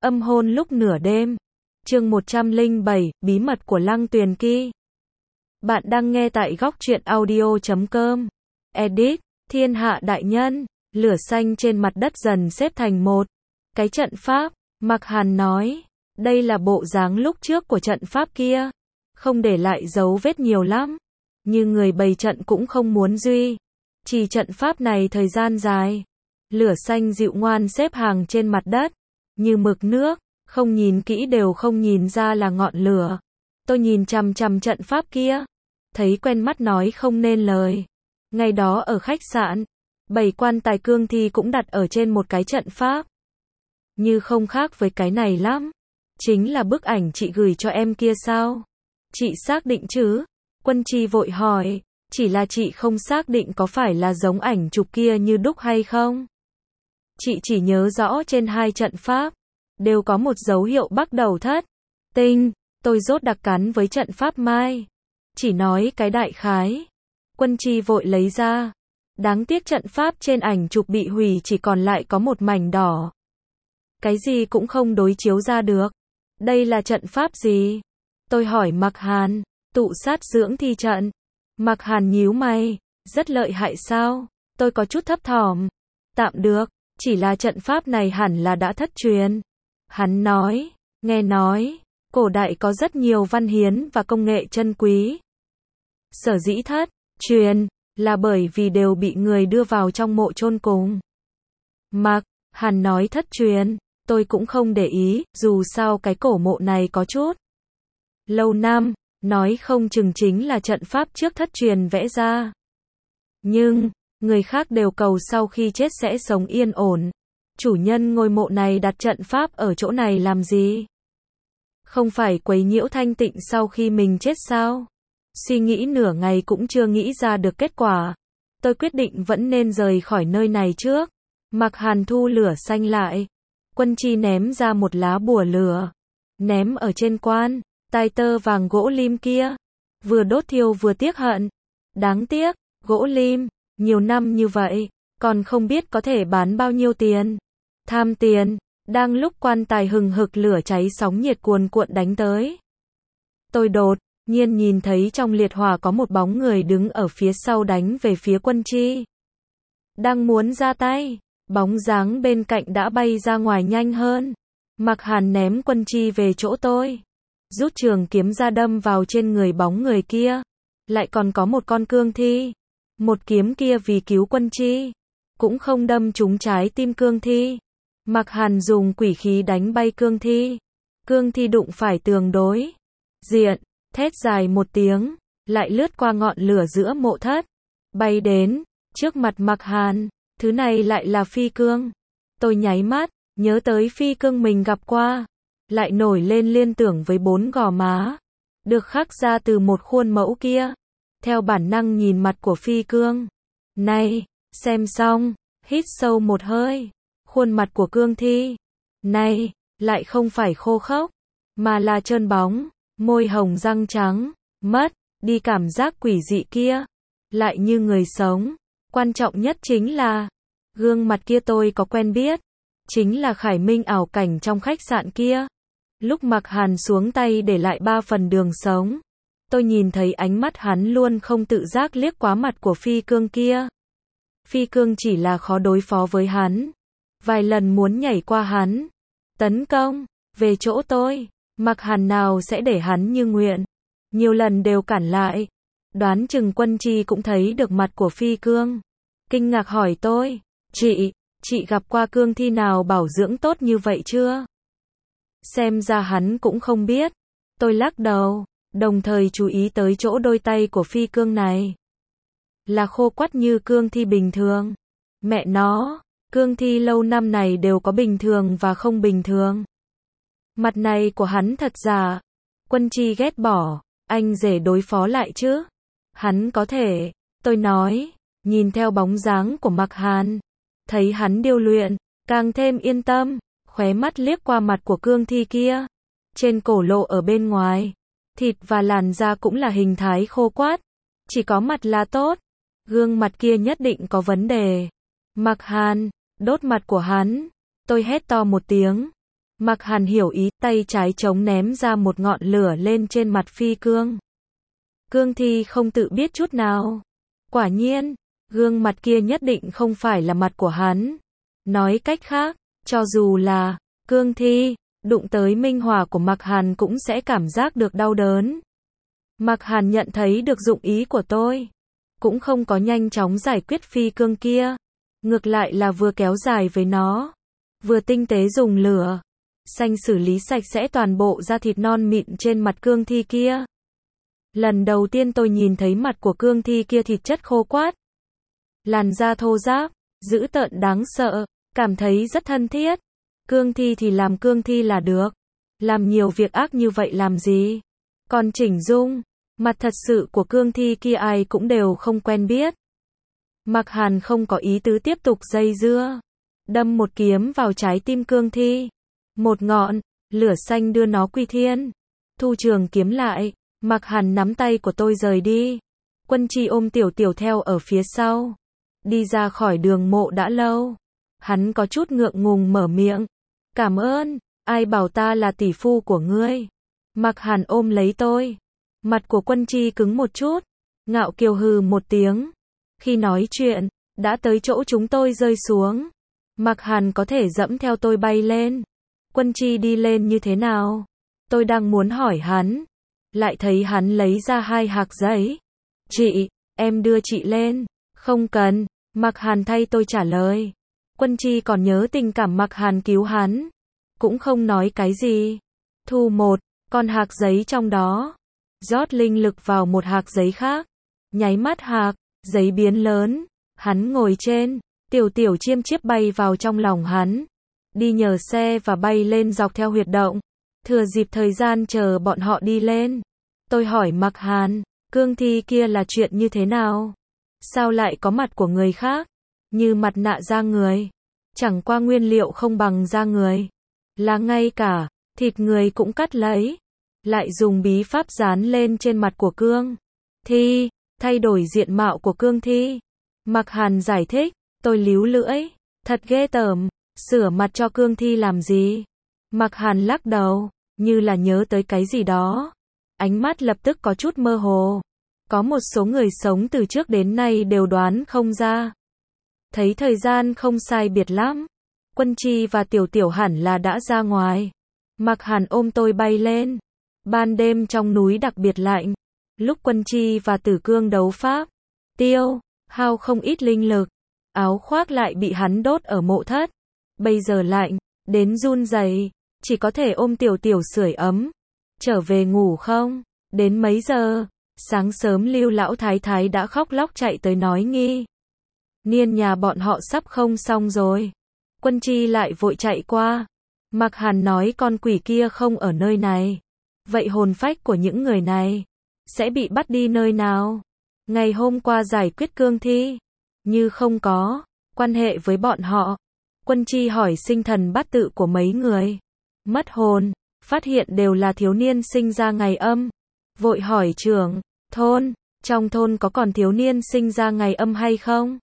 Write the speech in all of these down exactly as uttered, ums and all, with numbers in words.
Âm hôn lúc nửa đêm. Chương một trăm lẻ bảy, bí mật của Lăng Tuyền Kỳ. Bạn đang nghe tại góc truyện audio chấm com. Edit, thiên hạ đại nhân, lửa xanh trên mặt đất dần xếp thành một cái trận pháp. Mạc Hàn nói, đây là bộ dáng lúc trước của trận pháp kia, không để lại dấu vết nhiều lắm, như người bày trận cũng không muốn duy trì trận pháp này thời gian dài. Lửa xanh dịu ngoan xếp hàng trên mặt đất, như mực nước, không nhìn kỹ đều không nhìn ra là ngọn lửa. Tôi nhìn chằm chằm trận pháp kia, thấy quen mắt nói không nên lời. Ngày đó ở khách sạn, bảy quan tài cương thi cũng đặt ở trên một cái trận pháp. Như không khác với cái này lắm. Chính là bức ảnh chị gửi cho em kia sao? Chị xác định chứ? Quân Chi vội hỏi, chỉ là chị không xác định có phải là giống ảnh chụp kia như đúc hay không. Chị chỉ nhớ rõ trên hai trận pháp đều có một dấu hiệu bắt đầu thất tinh. Tôi rốt đặc cắn với trận pháp mai, chỉ nói cái đại khái. Quân Chi vội lấy ra. Đáng tiếc trận pháp trên ảnh chụp bị hủy, chỉ còn lại có một mảnh đỏ. Cái gì cũng không đối chiếu ra được. Đây là trận pháp gì? Tôi hỏi Mạc Hàn. Tụ sát dưỡng thi trận. Mạc Hàn nhíu mày. Rất lợi hại sao? Tôi có chút thấp thỏm. Tạm được, chỉ là trận pháp này hẳn là đã thất truyền. Hắn nói, nghe nói, cổ đại có rất nhiều văn hiến và công nghệ chân quý. Sở dĩ thất truyền là bởi vì đều bị người đưa vào trong mộ chôn cùng. Mạc Hàn nói thất truyền, tôi cũng không để ý, dù sao cái cổ mộ này có chút lâu năm, nói không chừng chính là trận pháp trước thất truyền vẽ ra. Nhưng, người khác đều cầu sau khi chết sẽ sống yên ổn. Chủ nhân ngôi mộ này đặt trận pháp ở chỗ này làm gì? Không phải quấy nhiễu thanh tịnh sau khi mình chết sao? Suy nghĩ nửa ngày cũng chưa nghĩ ra được kết quả. Tôi quyết định vẫn nên rời khỏi nơi này trước. Mạc Hàn thu lửa xanh lại. Quân Chi ném ra một lá bùa lửa, ném ở trên quan tài tơ vàng gỗ lim kia. Vừa đốt thiêu vừa tiếc hận. Đáng tiếc, gỗ lim, nhiều năm như vậy, còn không biết có thể bán bao nhiêu tiền. Tham tiền. Đang lúc quan tài hừng hực lửa cháy, sóng nhiệt cuồn cuộn đánh tới. Tôi đột nhiên nhìn thấy trong liệt hỏa có một bóng người đứng ở phía sau đánh về phía Quân Chi. Đang muốn ra tay, bóng dáng bên cạnh đã bay ra ngoài nhanh hơn. Mạc Hàn ném Quân Chi về chỗ tôi, rút trường kiếm ra đâm vào trên người bóng người kia. Lại còn có một con cương thi. Một kiếm kia vì cứu Quân Chi, cũng không đâm trúng trái tim cương thi. Mạc Hàn dùng quỷ khí đánh bay cương thi. Cương thi đụng phải tường đối diện, thét dài một tiếng, lại lướt qua ngọn lửa giữa mộ thất, bay đến trước mặt Mạc Hàn. Thứ này lại là phi cương. Tôi nháy mắt, nhớ tới phi cương mình gặp qua, lại nổi lên liên tưởng với bốn gò má, được khắc ra từ một khuôn mẫu kia. Theo bản năng nhìn mặt của phi cương này, xem xong, hít sâu một hơi. Khuôn mặt của cương thi này lại không phải khô khốc, mà là trơn bóng, môi hồng răng trắng, mất đi cảm giác quỷ dị kia, lại như người sống. Quan trọng nhất chính là, gương mặt kia tôi có quen biết, chính là Khải Minh ảo cảnh trong khách sạn kia. Lúc Mạc Hàn xuống tay để lại ba phần đường sống, tôi nhìn thấy ánh mắt hắn luôn không tự giác liếc qua mặt của phi cương kia. Phi cương chỉ là khó đối phó với hắn, vài lần muốn nhảy qua hắn, tấn công về chỗ tôi. Mạc Hàn nào sẽ để hắn như nguyện, nhiều lần đều cản lại. Đoán chừng Quân Chi cũng thấy được mặt của phi cương, kinh ngạc hỏi tôi, chị, chị gặp qua cương thi nào bảo dưỡng tốt như vậy chưa? Xem ra hắn cũng không biết. Tôi lắc đầu, đồng thời chú ý tới chỗ đôi tay của phi cương này, là khô quắt như cương thi bình thường. Mẹ nó, cương thi lâu năm này đều có bình thường và không bình thường. Mặt này của hắn thật giả. Quân Chi ghét bỏ, anh rể đối phó lại chứ? Hắn có thể, tôi nói, nhìn theo bóng dáng của Mạc Hàn, thấy hắn điêu luyện, càng thêm yên tâm, khóe mắt liếc qua mặt của cương thi kia. Trên cổ lộ ở bên ngoài, thịt và làn da cũng là hình thái khô quắt, chỉ có mặt là tốt, gương mặt kia nhất định có vấn đề. Mạc Hàn, đốt mặt của hắn. Tôi hét to một tiếng. Mạc Hàn hiểu ý, tay trái chống ném ra một ngọn lửa lên trên mặt phi cương. Cương Thi không tự biết chút nào. Quả nhiên, gương mặt kia nhất định không phải là mặt của hắn. Nói cách khác, cho dù là Cương Thi, đụng tới minh hỏa của Mạc Hàn cũng sẽ cảm giác được đau đớn. Mạc Hàn nhận thấy được dụng ý của tôi, cũng không có nhanh chóng giải quyết phi cương kia, ngược lại là vừa kéo dài với nó, vừa tinh tế dùng lửa xanh xử lý sạch sẽ toàn bộ da thịt non mịn trên mặt Cương Thi kia. Lần đầu tiên tôi nhìn thấy mặt của Cương Thi kia thịt chất khô quắt, làn da thô ráp, dữ tợn đáng sợ, cảm thấy rất thân thiết. Cương Thi thì làm Cương Thi là được, làm nhiều việc ác như vậy làm gì? Còn chỉnh dung, mặt thật sự của Cương Thi kia ai cũng đều không quen biết. Mạc Hàn không có ý tứ tiếp tục dây dưa, đâm một kiếm vào trái tim Cương Thi. Một ngọn lửa xanh đưa nó quy thiên. Thu trường kiếm lại, Mạc Hàn nắm tay của tôi rời đi. Quân Chi ôm Tiểu Tiểu theo ở phía sau, đi ra khỏi đường mộ đã lâu. Hắn có chút ngượng ngùng mở miệng, cảm ơn, ai bảo ta là tỷ phu của ngươi. Mạc Hàn ôm lấy tôi, mặt của Quân Chi cứng một chút, ngạo kiều hừ một tiếng. Khi nói chuyện, đã tới chỗ chúng tôi rơi xuống. Mạc Hàn có thể dẫm theo tôi bay lên. Quân Chi đi lên như thế nào? Tôi đang muốn hỏi hắn, lại thấy hắn lấy ra hai hạc giấy. Chị, em đưa chị lên. Không cần, Mạc Hàn thay tôi trả lời. Quân Chi còn nhớ tình cảm Mạc Hàn cứu hắn, cũng không nói cái gì. Thu một con hạc giấy trong đó, rót linh lực vào một hạc giấy khác. Nháy mắt hạc giấy biến lớn, hắn ngồi trên, Tiểu Tiểu chiêm chiếp bay vào trong lòng hắn, đi nhờ xe và bay lên dọc theo huyệt động. Thừa dịp thời gian chờ bọn họ đi lên, tôi hỏi Mạc Hàn, Cương Thi kia là chuyện như thế nào? Sao lại có mặt của người khác, như mặt nạ da người? Chẳng qua nguyên liệu không bằng da người, là ngay cả thịt người cũng cắt lấy, lại dùng bí pháp dán lên trên mặt của Cương Thi, thay đổi diện mạo của Cương Thi. Mạc Hàn giải thích, tôi líu lưỡi, thật ghê tởm, sửa mặt cho Cương Thi làm gì? Mạc Hàn lắc đầu, như là nhớ tới cái gì đó. Ánh mắt lập tức có chút mơ hồ. Có một số người sống từ trước đến nay đều đoán không ra. Thấy thời gian không sai biệt lắm, Quân Chi và Tiểu Tiểu hẳn là đã ra ngoài. Mạc Hàn ôm tôi bay lên. Ban đêm trong núi đặc biệt lạnh. Lúc Quân Chi và Tử Cương đấu pháp, tiêu hao không ít linh lực, áo khoác lại bị hắn đốt ở mộ thất. Bây giờ lạnh đến run rẩy, chỉ có thể ôm Tiểu Tiểu sưởi ấm. Trở về ngủ không? Đến mấy giờ? Sáng sớm Lưu lão thái thái đã khóc lóc chạy tới nói nghi niên nhà bọn họ sắp không xong rồi. Quân Chi lại vội chạy qua. Mạc Hàn nói con quỷ kia không ở nơi này. Vậy hồn phách của những người này sẽ bị bắt đi nơi nào? Ngày hôm qua giải quyết Cương Thi, như không có quan hệ với bọn họ. Quân Chi hỏi sinh thần bát tự của mấy người mất hồn, phát hiện đều là thiếu niên sinh ra ngày âm. Vội hỏi trưởng thôn, trong thôn có còn thiếu niên sinh ra ngày âm hay không?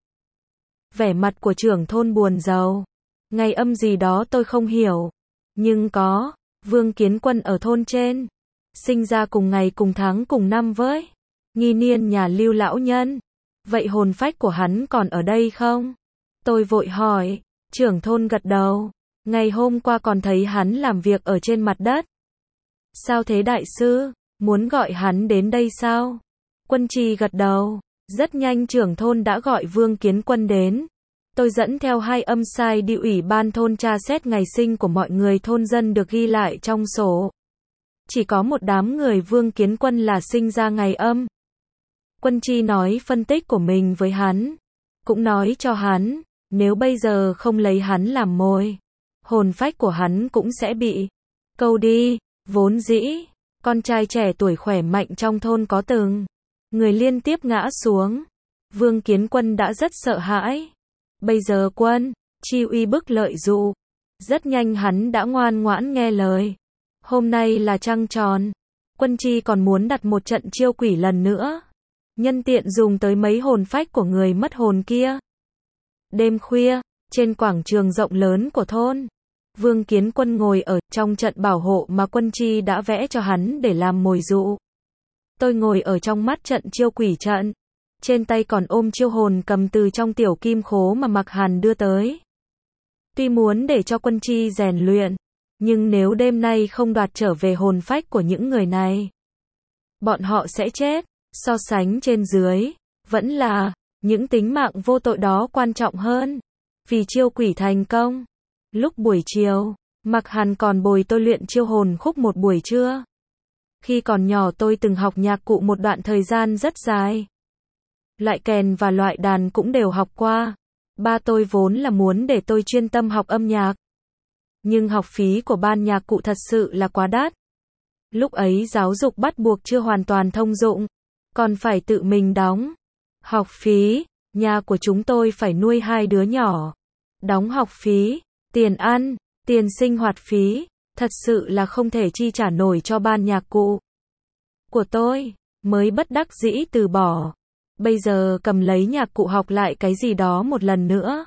Vẻ mặt của trưởng thôn buồn rầu. Ngày âm gì đó tôi không hiểu, nhưng có, Vương Kiến Quân ở thôn trên, sinh ra cùng ngày cùng tháng cùng năm với nghi niên nhà Lưu lão nhân. Vậy hồn phách của hắn còn ở đây không? Tôi vội hỏi, trưởng thôn gật đầu. Ngày hôm qua còn thấy hắn làm việc ở trên mặt đất. Sao thế đại sư? Muốn gọi hắn đến đây sao? Quân Chi gật đầu. Rất nhanh trưởng thôn đã gọi Vương Kiến Quân đến. Tôi dẫn theo hai âm sai đi ủy ban thôn tra xét ngày sinh của mọi người thôn dân được ghi lại trong sổ. Chỉ có một đám người Vương Kiến Quân là sinh ra ngày âm. Quân Chi nói phân tích của mình với hắn. Cũng nói cho hắn, nếu bây giờ không lấy hắn làm mồi, hồn phách của hắn cũng sẽ bị câu đi. Vốn dĩ, con trai trẻ tuổi khỏe mạnh trong thôn có từng người liên tiếp ngã xuống. Vương Kiến Quân đã rất sợ hãi. Bây giờ Quân Chi uy bức lợi dụ. Rất nhanh hắn đã ngoan ngoãn nghe lời. Hôm nay là trăng tròn. Quân Chi còn muốn đặt một trận chiêu quỷ lần nữa. Nhân tiện dùng tới mấy hồn phách của người mất hồn kia. Đêm khuya, trên quảng trường rộng lớn của thôn, Vương Kiến Quân ngồi ở trong trận bảo hộ mà Quân Chi đã vẽ cho hắn để làm mồi dụ. Tôi ngồi ở trong mắt trận chiêu quỷ trận. Trên tay còn ôm chiêu hồn cầm từ trong tiểu kim khố mà Mạc Hàn đưa tới. Tuy muốn để cho Quân Chi rèn luyện, nhưng nếu đêm nay không đoạt trở về hồn phách của những người này, bọn họ sẽ chết. So sánh trên dưới, vẫn là những tính mạng vô tội đó quan trọng hơn. Vì chiêu quỷ thành công. Lúc buổi chiều, Mạc Hàn còn bồi tôi luyện chiêu hồn khúc một buổi trưa. Khi còn nhỏ tôi từng học nhạc cụ một đoạn thời gian rất dài. Loại kèn và loại đàn cũng đều học qua. Ba tôi vốn là muốn để tôi chuyên tâm học âm nhạc. Nhưng học phí của ban nhạc cụ thật sự là quá đắt. Lúc ấy giáo dục bắt buộc chưa hoàn toàn thông dụng, còn phải tự mình đóng học phí. Nhà của chúng tôi phải nuôi hai đứa nhỏ. Đóng học phí, tiền ăn, tiền sinh hoạt phí, thật sự là không thể chi trả nổi cho ban nhạc cụ của tôi, mới bất đắc dĩ từ bỏ. Bây giờ cầm lấy nhạc cụ học lại cái gì đó một lần nữa.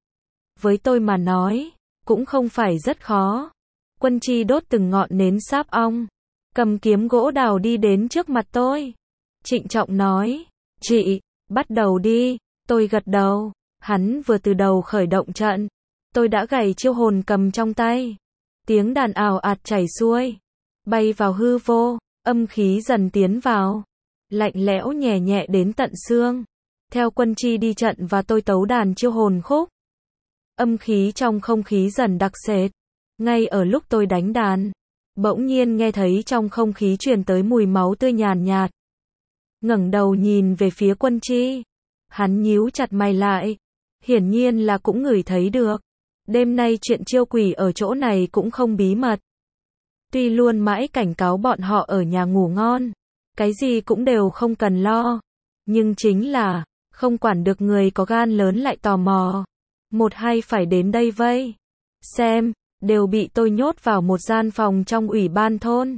Với tôi mà nói, cũng không phải rất khó. Quân Chi đốt từng ngọn nến sáp ong, cầm kiếm gỗ đào đi đến trước mặt tôi. Trịnh trọng nói, chị, bắt đầu đi. Tôi gật đầu, hắn vừa từ đầu khởi động trận. Tôi đã gảy chiêu hồn cầm trong tay. Tiếng đàn ào ạt chảy xuôi, bay vào hư vô, âm khí dần tiến vào. Lạnh lẽo nhẹ nhẹ đến tận xương. Theo Quân Chi đi trận và tôi tấu đàn chiêu hồn khúc. Âm khí trong không khí dần đặc sệt. Ngay ở lúc tôi đánh đàn, bỗng nhiên nghe thấy trong không khí truyền tới mùi máu tươi nhàn nhạt. Ngẩng đầu nhìn về phía Quân Chi. Hắn nhíu chặt mày lại. Hiển nhiên là cũng ngửi thấy được. Đêm nay chuyện chiêu quỷ ở chỗ này cũng không bí mật. Tuy luôn mãi cảnh cáo bọn họ ở nhà ngủ ngon, cái gì cũng đều không cần lo. Nhưng chính là, không quản được người có gan lớn lại tò mò. Một hay phải đến đây vây. Xem, đều bị tôi nhốt vào một gian phòng trong ủy ban thôn.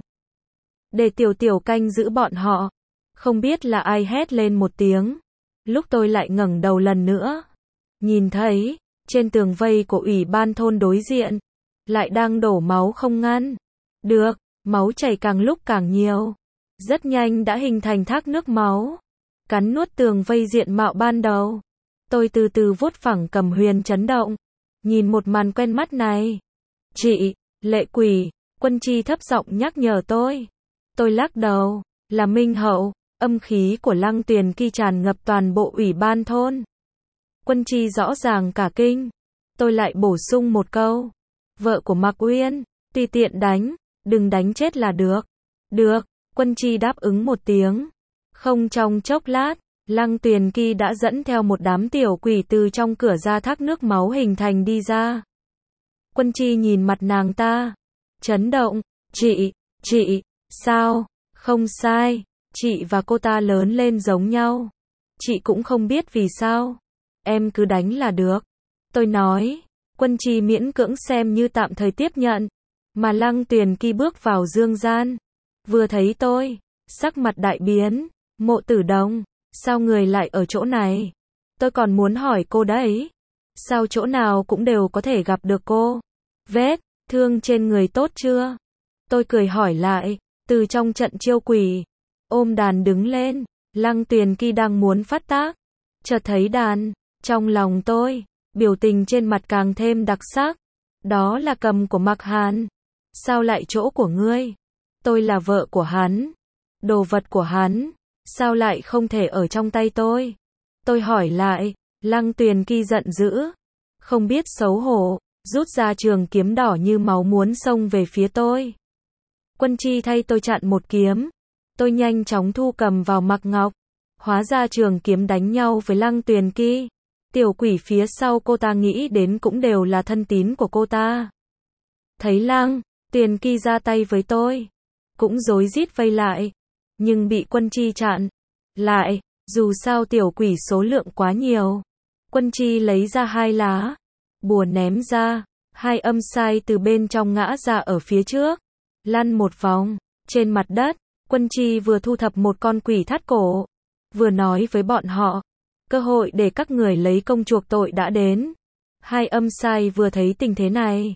Để tiểu tiểu canh giữ bọn họ. Không biết là ai hét lên một tiếng. Lúc tôi lại ngẩng đầu lần nữa. Nhìn thấy, trên tường vây của ủy ban thôn đối diện, lại đang đổ máu không ngăn được, máu chảy càng lúc càng nhiều. Rất nhanh đã hình thành thác nước máu, cắn nuốt tường vây diện mạo ban đầu. Tôi từ từ vuốt phẳng cầm huyền chấn động, nhìn một màn quen mắt này. Chị, lệ quỷ, Quân Chi thấp giọng nhắc nhở tôi. Tôi lắc đầu, là Minh Hậu, âm khí của Lăng Tuyền Kỳ tràn ngập toàn bộ ủy ban thôn. Quân Chi rõ ràng cả kinh. Tôi lại bổ sung một câu. Vợ của Mạc Uyên, tùy tiện đánh, đừng đánh chết là được. Được, Quân Chi đáp ứng một tiếng. Không trong chốc lát, Lăng Tuyền Kỳ đã dẫn theo một đám tiểu quỷ từ trong cửa ra thác nước máu hình thành đi ra. Quân Chi nhìn mặt nàng ta, chấn động. Chị, chị, sao? Không sai, chị và cô ta lớn lên giống nhau. Chị cũng không biết vì sao. Em cứ đánh là được. Tôi nói. Quân Chi miễn cưỡng xem như tạm thời tiếp nhận. Mà Lăng Tuyền Kỳ bước vào dương gian. Vừa thấy tôi, sắc mặt đại biến. Mộ Tử Đồng, sao người lại ở chỗ này? Tôi còn muốn hỏi cô đấy. Sao chỗ nào cũng đều có thể gặp được cô? Vết thương trên người tốt chưa? Tôi cười hỏi lại. Từ trong trận chiêu quỷ, ôm đàn đứng lên. Lăng Tuyền Kỳ đang muốn phát tác, chợt thấy đàn. Trong lòng tôi, biểu tình trên mặt càng thêm đặc sắc. Đó là cầm của Mạc Hàn. Sao lại chỗ của ngươi? Tôi là vợ của hắn. Đồ vật của hắn, sao lại không thể ở trong tay tôi? Tôi hỏi lại. Lăng Tuyền Kỳ giận dữ, không biết xấu hổ, rút ra trường kiếm đỏ như máu muốn xông về phía tôi. Quân Chi thay tôi chặn một kiếm. Tôi nhanh chóng thu cầm vào Mạc Ngọc. Hóa ra trường kiếm đánh nhau với Lăng Tuyền Kỳ. Tiểu quỷ phía sau cô ta nghĩ đến cũng đều là thân tín của cô ta. Thấy Lăng Tuyền Kỳ ra tay với tôi, cũng rối rít vây lại, nhưng bị Quân Chi chặn lại. Dù sao tiểu quỷ số lượng quá nhiều. Quân Chi lấy ra hai lá bùa ném ra, hai âm sai từ bên trong ngã ra ở phía trước, lăn một vòng trên mặt đất. Quân Chi vừa thu thập một con quỷ thắt cổ, vừa nói với bọn họ, cơ hội để các người lấy công chuộc tội đã đến. Hai âm sai vừa thấy tình thế này,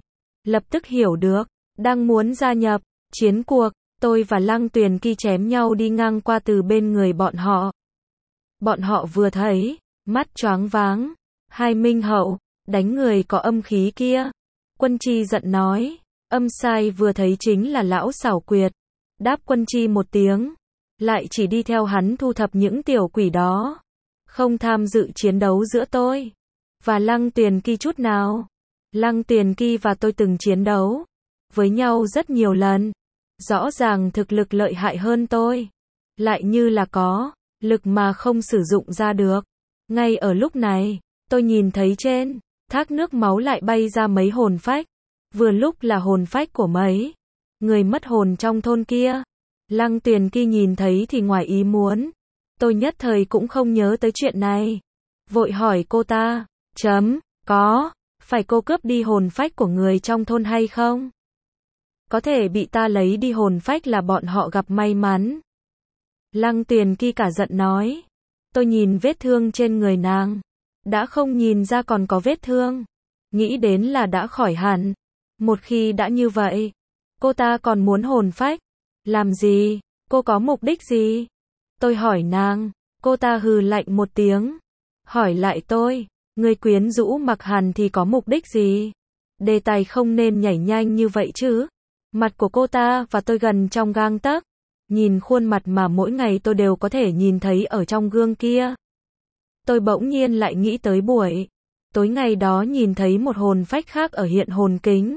lập tức hiểu được, đang muốn gia nhập chiến cuộc. Tôi và Lăng Tuyền Kỳ chém nhau đi ngang qua từ bên người bọn họ. Bọn họ vừa thấy, mắt choáng váng. Hai Minh Hậu, đánh người có âm khí kia. Quân Chi giận nói, âm sai vừa thấy chính là lão xảo quyệt. Đáp Quân Chi một tiếng, lại chỉ đi theo hắn thu thập những tiểu quỷ đó. Không tham dự chiến đấu giữa tôi và Lăng Tuyền Kỳ chút nào. Lăng Tuyền Kỳ và tôi từng chiến đấu với nhau rất nhiều lần. Rõ ràng thực lực lợi hại hơn tôi. Lại như là có lực mà không sử dụng ra được. Ngay ở lúc này, tôi nhìn thấy trên thác nước máu lại bay ra mấy hồn phách. Vừa lúc là hồn phách của mấy người mất hồn trong thôn kia. Lăng Tuyền Kỳ nhìn thấy thì ngoài ý muốn. Tôi nhất thời cũng không nhớ tới chuyện này. Vội hỏi cô ta, chấm, có, phải cô cướp đi hồn phách của người trong thôn hay không? Có thể bị ta lấy đi hồn phách là bọn họ gặp may mắn. Lăng Tuyền Kỳ cả giận nói. Tôi nhìn vết thương trên người nàng. Đã không nhìn ra còn có vết thương. Nghĩ đến là đã khỏi hẳn. Một khi đã như vậy, cô ta còn muốn hồn phách. Làm gì? Cô có mục đích gì? Tôi hỏi nàng. Cô ta hừ lạnh một tiếng. Hỏi lại tôi. Người quyến rũ Mặc Hàn thì có mục đích gì? Đề tài không nên nhảy nhanh như vậy chứ. Mặt của cô ta và tôi gần trong gang tấc. Nhìn khuôn mặt mà mỗi ngày tôi đều có thể nhìn thấy ở trong gương kia. Tôi bỗng nhiên lại nghĩ tới buổi tối ngày đó nhìn thấy một hồn phách khác ở hiện hồn kính.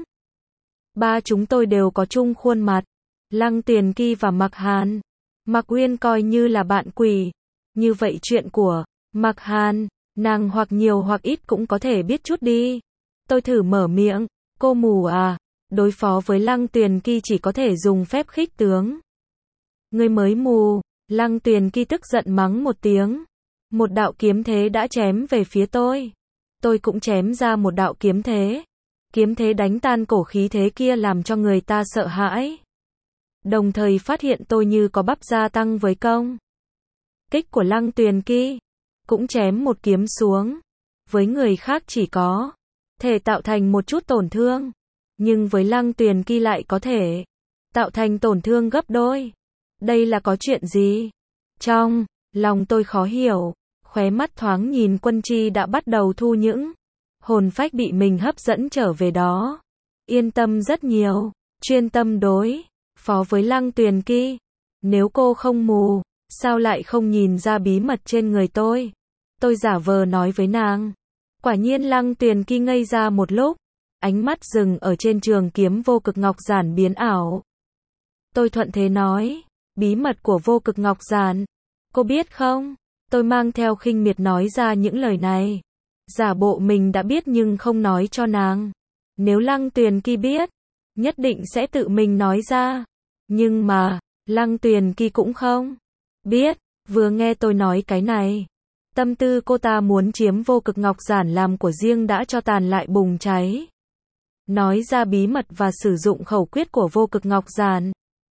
Ba chúng tôi đều có chung khuôn mặt. Lăng Tuyền Kỳ và Mặc Hàn. Mặc Uyên coi như là bạn quỷ. Như vậy chuyện của Mặc Hàn, nàng hoặc nhiều hoặc ít cũng có thể biết chút đi. Tôi thử mở miệng. Cô mù à? Đối phó với Lăng Tuyền Kỳ chỉ có thể dùng phép khích tướng. Người mới mù. Lăng Tuyền Kỳ tức giận mắng một tiếng. Một đạo kiếm thế đã chém về phía tôi. Tôi cũng chém ra một đạo kiếm thế. Kiếm thế đánh tan cổ khí thế kia làm cho người ta sợ hãi. Đồng thời phát hiện tôi như có bắp gia tăng với công kích của Lăng Tuyền Kỳ. Cũng chém một kiếm xuống. Với người khác chỉ có thể tạo thành một chút tổn thương. Nhưng với Lăng Tuyền Kỳ lại có thể tạo thành tổn thương gấp đôi. Đây là có chuyện gì? Trong lòng tôi khó hiểu. Khóe mắt thoáng nhìn Quân Chi đã bắt đầu thu những hồn phách bị mình hấp dẫn trở về đó. Yên tâm rất nhiều. Chuyên tâm đối phó với Lăng Tuyền Kỳ. Nếu cô không mù, sao lại không nhìn ra bí mật trên người tôi? Tôi giả vờ nói với nàng. Quả nhiên Lăng Tuyền Kỳ ngây ra một lúc. Ánh mắt dừng ở trên trường kiếm vô cực ngọc giản biến ảo. Tôi thuận thế nói. Bí mật của vô cực ngọc giản. Cô biết không? Tôi mang theo khinh miệt nói ra những lời này. Giả bộ mình đã biết nhưng không nói cho nàng. Nếu Lăng Tuyền Kỳ biết, nhất định sẽ tự mình nói ra. Nhưng mà, Lăng Tuyền Kỳ cũng không biết. Vừa nghe tôi nói cái này, tâm tư cô ta muốn chiếm vô cực ngọc giản làm của riêng đã cho tàn lại bùng cháy. Nói ra bí mật và sử dụng khẩu quyết của vô cực ngọc giản.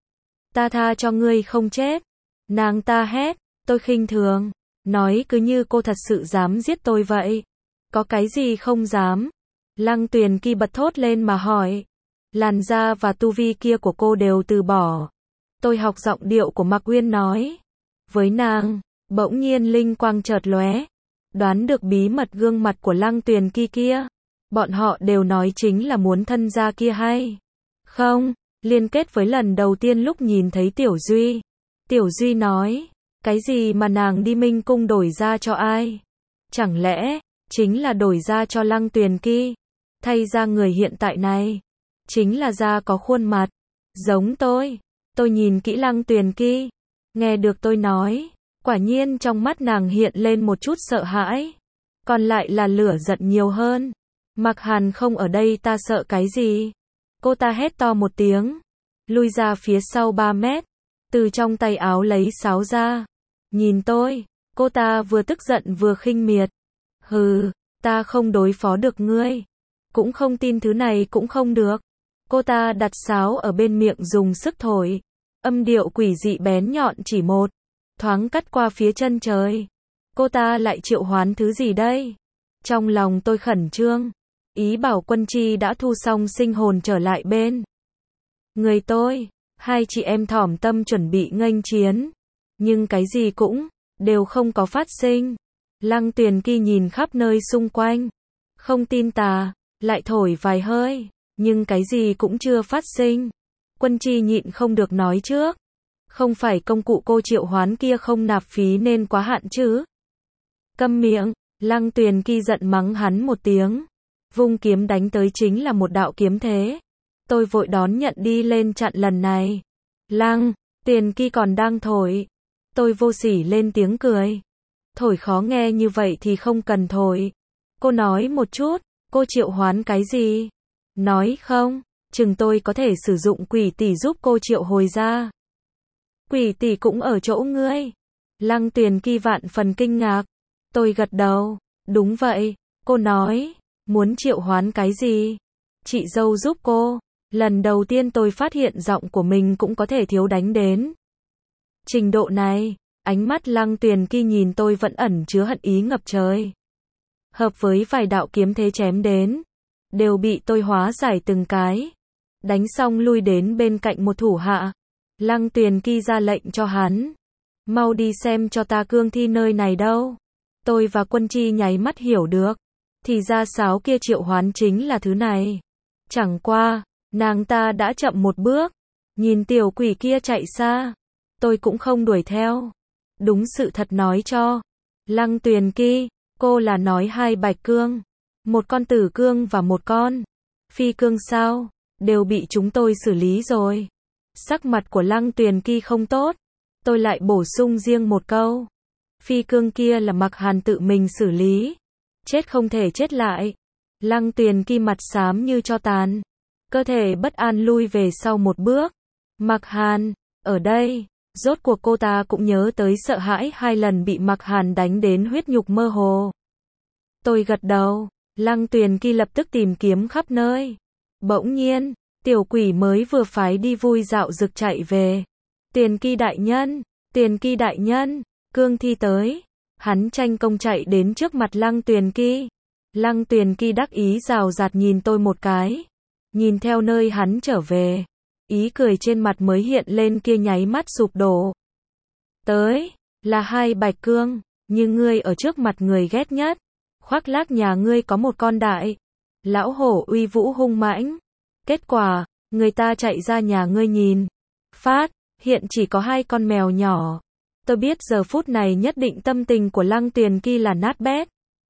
Ta tha cho ngươi không chết. Nàng ta hét. Tôi khinh thường. Nói cứ như cô thật sự dám giết tôi vậy. Có cái gì không dám? Lăng Tuyền Kỳ bật thốt lên mà hỏi. Làn da và tu vi kia của cô đều từ bỏ. Tôi học giọng điệu của Mặc Uyên nói. Với nàng, bỗng nhiên linh quang chợt lóe. Đoán được bí mật gương mặt của Lăng Tuyền Kỳ kia. Bọn họ đều nói chính là muốn thân gia kia hay không? Liên kết với lần đầu tiên lúc nhìn thấy Tiểu Duy. Tiểu Duy nói. Cái gì mà nàng đi Minh Cung đổi ra cho ai? Chẳng lẽ chính là đổi ra cho Lăng Tuyền Kỳ? Thay ra người hiện tại này chính là da có khuôn mặt giống tôi. Tôi nhìn kỹ Lăng Tuyền Kỳ. Nghe được tôi nói, quả nhiên trong mắt nàng hiện lên một chút sợ hãi. Còn lại là lửa giận nhiều hơn. Mặc Hàn không ở đây ta sợ cái gì? Cô ta hét to một tiếng. Lui ra phía sau ba mét. Từ trong tay áo lấy sáo ra. Nhìn tôi. Cô ta vừa tức giận vừa khinh miệt. Hừ, ta không đối phó được ngươi. Cũng không tin thứ này cũng không được. Cô ta đặt sáo ở bên miệng dùng sức thổi. Âm điệu quỷ dị bén nhọn chỉ một thoáng cắt qua phía chân trời. Cô ta lại triệu hoán thứ gì đây? Trong lòng tôi khẩn trương. Ý bảo Quân Chi đã thu xong sinh hồn trở lại bên người tôi. Hai chị em thỏm tâm chuẩn bị nghênh chiến. Nhưng cái gì cũng đều không có phát sinh. Lăng Tuyền Kỳ nhìn khắp nơi xung quanh. Không tin tà, lại thổi vài hơi. Nhưng cái gì cũng chưa phát sinh. Quân Chi nhịn không được nói trước. Không phải công cụ cô triệu hoán kia không nạp phí nên quá hạn chứ. Câm miệng, Lăng Tuyền Kỳ giận mắng hắn một tiếng. Vung kiếm đánh tới chính là một đạo kiếm thế. Tôi vội đón nhận đi lên chặn lần này. Lăng Tuyền Kỳ còn đang thổi. Tôi vô sỉ lên tiếng cười. Thổi khó nghe như vậy thì không cần thổi. Cô nói một chút, cô triệu hoán cái gì? Nói không, chừng tôi có thể sử dụng quỷ tỷ giúp cô triệu hồi ra. Quỷ tỷ cũng ở chỗ ngươi. Lăng Tuyền Kỳ vạn phần kinh ngạc. Tôi gật đầu, đúng vậy, cô nói, muốn triệu hoán cái gì? Chị dâu giúp cô. Lần đầu tiên tôi phát hiện giọng của mình cũng có thể thiếu đánh đến trình độ này. Ánh mắt Lăng Tuyền Kỳ nhìn tôi vẫn ẩn chứa hận ý ngập trời. Hợp với vài đạo kiếm thế chém đến, đều bị tôi hóa giải từng cái. Đánh xong lui đến bên cạnh một thủ hạ. Lăng Tuyền Kỳ ra lệnh cho hắn. Mau đi xem cho ta cương thi nơi này đâu. Tôi và Quân Chi nháy mắt hiểu được. Thì ra sáo kia triệu hoán chính là thứ này. Chẳng qua, nàng ta đã chậm một bước. Nhìn tiểu quỷ kia chạy xa. Tôi cũng không đuổi theo. Đúng sự thật nói cho. Lăng Tuyền Kỳ, cô là nói hai bạch cương. Một con tử cương và một con phi cương sao? Đều bị chúng tôi xử lý rồi. Sắc mặt của Lăng Tuyền Kỳ không tốt. Tôi lại bổ sung riêng một câu. Phi cương kia là Mạc Hàn tự mình xử lý. Chết không thể chết lại. Lăng Tuyền Kỳ mặt xám như tro tàn. Cơ thể bất an lui về sau một bước. Mạc Hàn, ở đây. Rốt cuộc cô ta cũng nhớ tới sợ hãi hai lần bị Mạc Hàn đánh đến huyết nhục mơ hồ. Tôi gật đầu. Lăng Tuyền Kỳ lập tức tìm kiếm khắp nơi. Bỗng nhiên, tiểu quỷ mới vừa phái đi vui dạo rực chạy về. Tuyền Kỳ đại nhân, Tuyền Kỳ đại nhân, cương thi tới. Hắn tranh công chạy đến trước mặt Lăng Tuyền Kỳ. Lăng Tuyền Kỳ đắc ý rào rạt nhìn tôi một cái. Nhìn theo nơi hắn trở về. Ý cười trên mặt mới hiện lên kia nháy mắt sụp đổ. Tới, là hai bạch cương, nhưng ngươi ở trước mặt người ghét nhất. Khoác lác nhà ngươi có một con đại lão hổ uy vũ hung mãnh. Kết quả, người ta chạy ra nhà ngươi nhìn. Phát, hiện chỉ có hai con mèo nhỏ. Tôi biết giờ phút này nhất định tâm tình của Lăng Tuyền Kỳ là nát bét.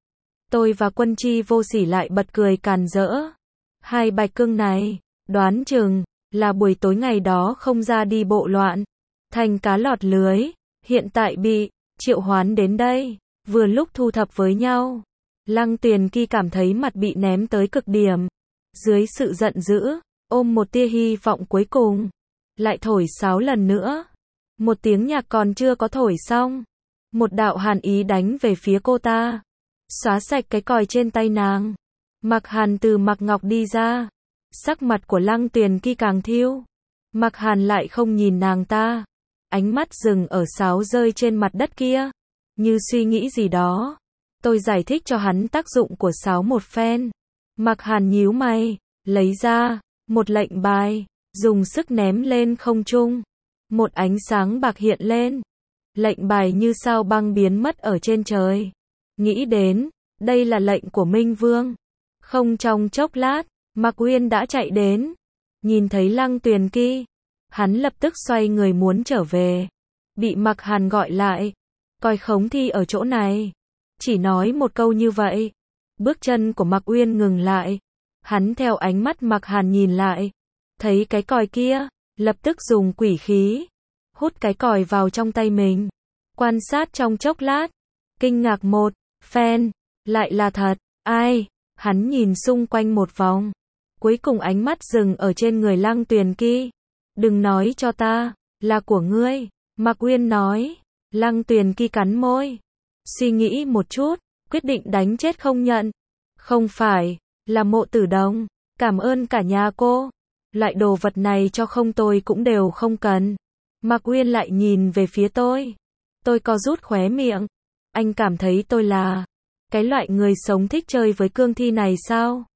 Tôi và Quân Chi vô sỉ lại bật cười càn rỡ. Hai bạch cương này, đoán chừng là buổi tối ngày đó không ra đi bộ loạn, thành cá lọt lưới, hiện tại bị triệu hoán đến đây, vừa lúc thu thập với nhau. Lăng Tuyền Kỳ cảm thấy mặt bị ném tới cực điểm. Dưới sự giận dữ, ôm một tia hy vọng cuối cùng, lại thổi sáo lần nữa. Một tiếng nhạc còn chưa có thổi xong, một đạo hàn ý đánh về phía cô ta, xóa sạch cái còi trên tay nàng. Mạc Hàn từ Mạc Ngọc đi ra. Sắc mặt của Lăng Tuyền Kỳ càng thiêu. Mạc Hàn lại không nhìn nàng ta. Ánh mắt dừng ở sáo rơi trên mặt đất kia. Như suy nghĩ gì đó. Tôi giải thích cho hắn tác dụng của sáo một phen. Mạc Hàn nhíu mày, lấy ra một lệnh bài, dùng sức ném lên không trung. Một ánh sáng bạc hiện lên. Lệnh bài như sao băng biến mất ở trên trời. Nghĩ đến, đây là lệnh của Minh Vương. Không trong chốc lát, Mạc Uyên đã chạy đến. Nhìn thấy Lăng Tuyền Kỳ, hắn lập tức xoay người muốn trở về. Bị Mạc Hàn gọi lại. Coi khống thi ở chỗ này. Chỉ nói một câu như vậy. Bước chân của Mạc Uyên ngừng lại. Hắn theo ánh mắt Mạc Hàn nhìn lại. Thấy cái còi kia, lập tức dùng quỷ khí. Hút cái còi vào trong tay mình. Quan sát trong chốc lát. Kinh ngạc một phen. Lại là thật. Ai? Hắn nhìn xung quanh một vòng. Cuối cùng ánh mắt dừng ở trên người Lăng Tuyền Kỳ. Đừng nói cho ta, là của ngươi. Mạc Uyên nói. Lăng Tuyền Kỳ cắn môi. Suy nghĩ một chút, quyết định đánh chết không nhận. Không phải, là Mộ Tử Đồng. Cảm ơn cả nhà cô. Loại đồ vật này cho không tôi cũng đều không cần. Mạc Uyên lại nhìn về phía tôi. Tôi co rút khóe miệng. Anh cảm thấy tôi là cái loại người sống thích chơi với cương thi này sao?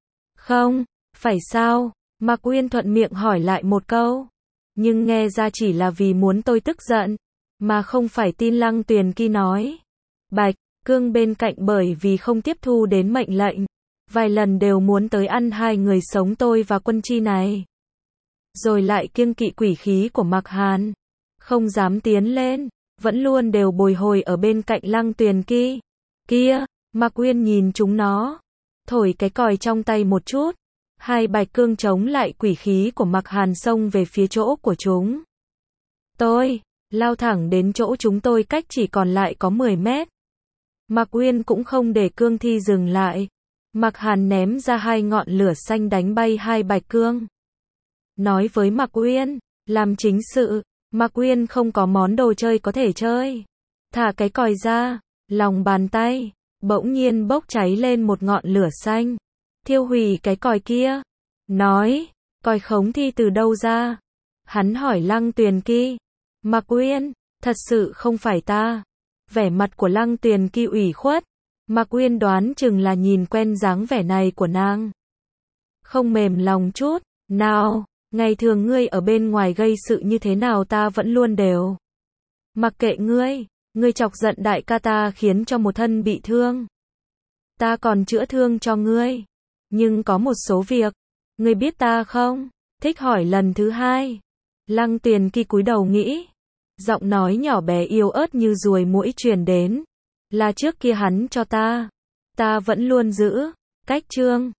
Không, phải sao? Mạc Uyên thuận miệng hỏi lại một câu. Nhưng nghe ra chỉ là vì muốn tôi tức giận, mà không phải tin Lăng Tuyền Kỳ nói. Bạch Cương bên cạnh bởi vì không tiếp thu đến mệnh lệnh, vài lần đều muốn tới ăn hai người sống tôi và Quân Chi này. Rồi lại kiêng kỵ quỷ khí của Mạc Hàn, không dám tiến lên, vẫn luôn đều bồi hồi ở bên cạnh Lăng Tuyền Kỳ. Kia, Mạc Uyên nhìn chúng nó, thổi cái còi trong tay một chút, hai Bạch Cương chống lại quỷ khí của Mạc Hàn xông về phía chỗ của chúng. Tôi lao thẳng đến chỗ chúng tôi cách chỉ còn lại có mười mét. Mạc Uyên cũng không để cương thi dừng lại. Mạc Hàn ném ra hai ngọn lửa xanh đánh bay hai Bạch Cương. Nói với Mạc Uyên, làm chính sự, Mạc Uyên không có món đồ chơi có thể chơi. Thả cái còi ra, lòng bàn tay bỗng nhiên bốc cháy lên một ngọn lửa xanh, thiêu hủy cái còi kia. Nói, còi khống thi từ đâu ra? Hắn hỏi Lăng Tuyền Kỳ. Mạc Uyên, thật sự không phải ta. Vẻ mặt của Lăng Tuyền Kỳ ủy khuất. Mạc Uyên đoán chừng là nhìn quen dáng vẻ này của nàng, không mềm lòng chút nào. Ngày thường ngươi ở bên ngoài gây sự như thế nào ta vẫn luôn đều mặc kệ ngươi. Ngươi chọc giận đại ca ta khiến cho một thân bị thương, ta còn chữa thương cho ngươi. Nhưng có một số việc, ngươi biết ta không? Thích hỏi lần thứ hai. Lăng Tuyền Kỳ cúi đầu nghĩ, giọng nói nhỏ bé yếu ớt như ruồi muỗi truyền đến. Là trước kia hắn cho ta, ta vẫn luôn giữ cách. Chương